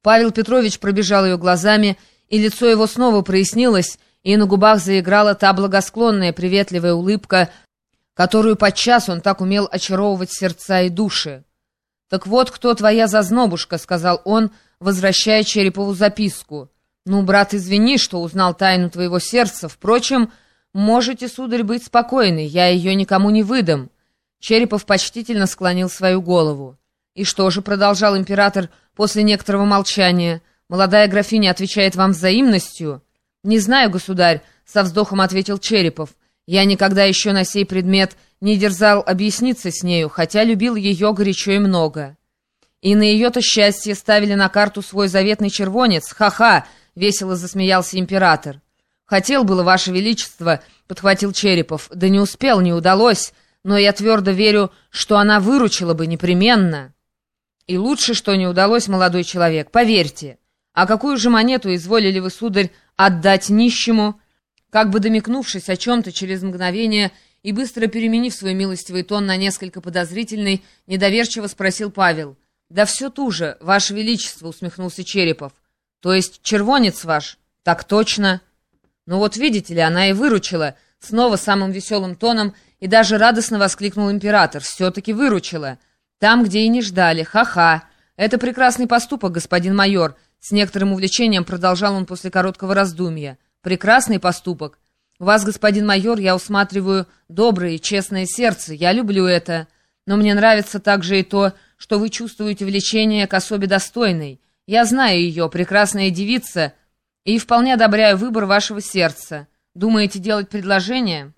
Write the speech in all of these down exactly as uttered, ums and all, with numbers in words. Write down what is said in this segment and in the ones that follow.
Павел Петрович пробежал ее глазами, и лицо его снова прояснилось, и на губах заиграла та благосклонная, приветливая улыбка, которую подчас он так умел очаровывать сердца и души. «Так вот кто твоя зазнобушка», — сказал он, возвращая Черепову записку. «Ну, брат, извини, что узнал тайну твоего сердца. Впрочем, можете, сударь, быть спокойны, я ее никому не выдам». Черепов почтительно склонил свою голову. «И что же», — продолжал император после некоторого молчания, — «молодая графиня отвечает вам взаимностью?» «Не знаю, государь», — со вздохом ответил Черепов. «Я никогда еще на сей предмет не дерзал объясниться с нею, хотя любил ее горячо и много». «И на ее-то счастье ставили на карту свой заветный червонец? Ха-ха!» — весело засмеялся император. «Хотел было, ваше величество», — подхватил Черепов, — «да не успел, не удалось, но я твердо верю, что она выручила бы непременно». «И лучше, что не удалось, молодой человек, поверьте. А какую же монету изволили вы, сударь, отдать нищему?» Как бы домикнувшись о чем-то через мгновение и быстро переменив свой милостивый тон на несколько подозрительный, недоверчиво спросил Павел. «Да все ту же, ваше величество», — усмехнулся Черепов. «То есть червонец ваш?» «Так точно». «Ну вот видите ли, она и выручила», — снова самым веселым тоном и даже радостно воскликнул император. «Все-таки выручила. Там, где и не ждали. Ха-ха. Это прекрасный поступок, господин майор», — с некоторым увлечением продолжал он после короткого раздумья. «Прекрасный поступок. У вас, господин майор, я усматриваю доброе и честное сердце. Я люблю это. Но мне нравится также и то, что вы чувствуете влечение к особе достойной. Я знаю ее, прекрасная девица, и вполне одобряю выбор вашего сердца. Думаете делать предложение?»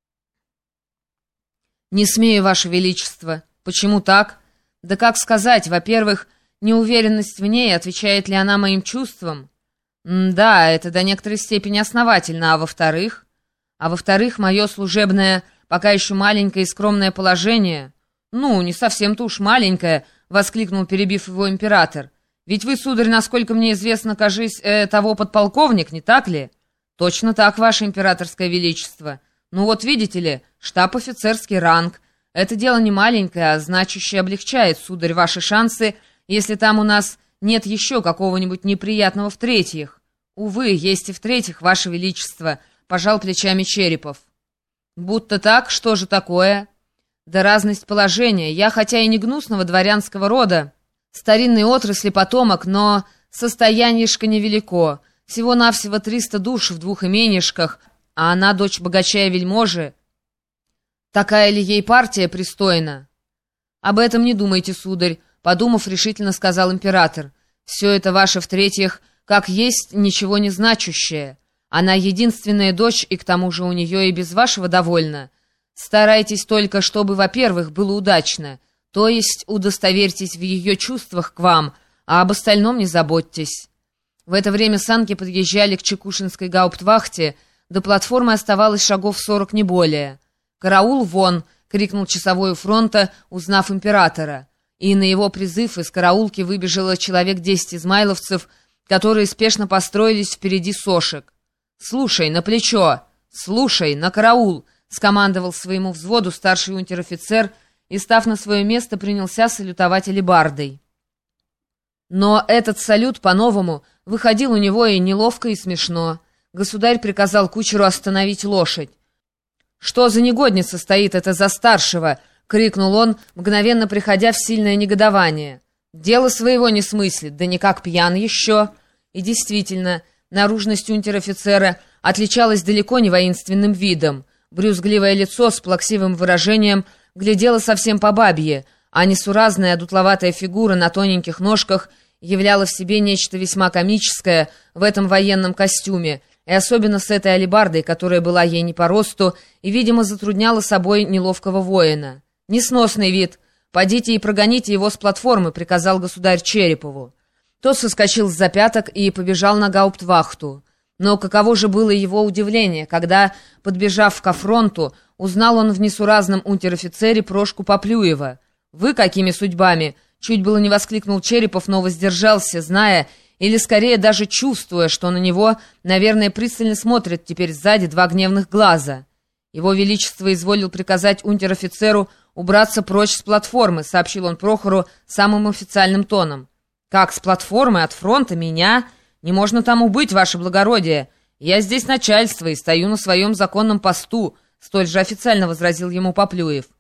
«Не смею, ваше величество». «Почему так?» «Да как сказать, во-первых, неуверенность в ней, отвечает ли она моим чувствам?» «Да, это до некоторой степени основательно, а во-вторых?» «А во-вторых, мое служебное, пока еще маленькое и скромное положение». «Ну, не совсем-то уж маленькое», — воскликнул, перебив его император. «Ведь вы, сударь, насколько мне известно, кажись, э, того подполковник, не так ли?» «Точно так, ваше императорское величество. Ну вот видите ли, штаб-офицерский ранг. Это дело не маленькое, а значащее облегчает, сударь, ваши шансы, если там у нас нет еще какого-нибудь неприятного в-третьих». «Увы, есть и в-третьих, ваше величество», — пожал плечами Черепов. «Будто так? Что же такое?» «Да разность положения. Я, хотя и не гнусного дворянского рода, старинной отрасли потомок, но состоянишко невелико. Всего-навсего триста душ в двух именишках, а она дочь богача и вельможи. Такая ли ей партия пристойна?» «Об этом не думайте, сударь», — подумав, решительно сказал император. «Все это ваше в-третьих, как есть, ничего не значащее. Она единственная дочь, и к тому же у нее и без вашего довольно. Старайтесь только, чтобы, во-первых, было удачно, то есть удостоверьтесь в ее чувствах к вам, а об остальном не заботьтесь». В это время санки подъезжали к Чекушинской гауптвахте, до платформы оставалось шагов сорок, не более. «Караул вон!» — крикнул часовой у фронта, узнав императора. И на его призыв из караулки выбежало человек десять измайловцев, которые спешно построились впереди сошек. «Слушай, на плечо! Слушай, на караул!» — скомандовал своему взводу старший унтер-офицер и, став на свое место, принялся салютовать алебардой. Но этот салют, по-новому, выходил у него и неловко, и смешно. Государь приказал кучеру остановить лошадь. «Что за негодница стоит это за старшего?» — крикнул он, мгновенно приходя в сильное негодование. «Дело своего не смыслит, да никак пьян еще». И действительно, наружность унтер-офицера отличалась далеко не воинственным видом. Брюзгливое лицо с плаксивым выражением глядело совсем по бабье, а несуразная дутловатая фигура на тоненьких ножках являла в себе нечто весьма комическое в этом военном костюме, и особенно с этой алебардой, которая была ей не по росту и, видимо, затрудняла собой неловкого воина. «Несносный вид! Подите и прогоните его с платформы», — приказал государь Черепову. Тот соскочил с запяток и побежал на гауптвахту. Но каково же было его удивление, когда, подбежав ко фронту, узнал он в несуразном унтер-офицере Прошку Поплюева. «Вы какими судьбами?» — чуть было не воскликнул Черепов, но воздержался, зная, или скорее даже чувствуя, что на него, наверное, пристально смотрят теперь сзади два гневных глаза. «Его Величество изволил приказать унтер-офицеру убраться прочь с платформы», — сообщил он Прохору самым официальным тоном. «Как с платформы от фронта меня? Не можно там убыть, ваше благородие. Я здесь начальство и стою на своем законном посту», — столь же официально возразил ему Поплюев.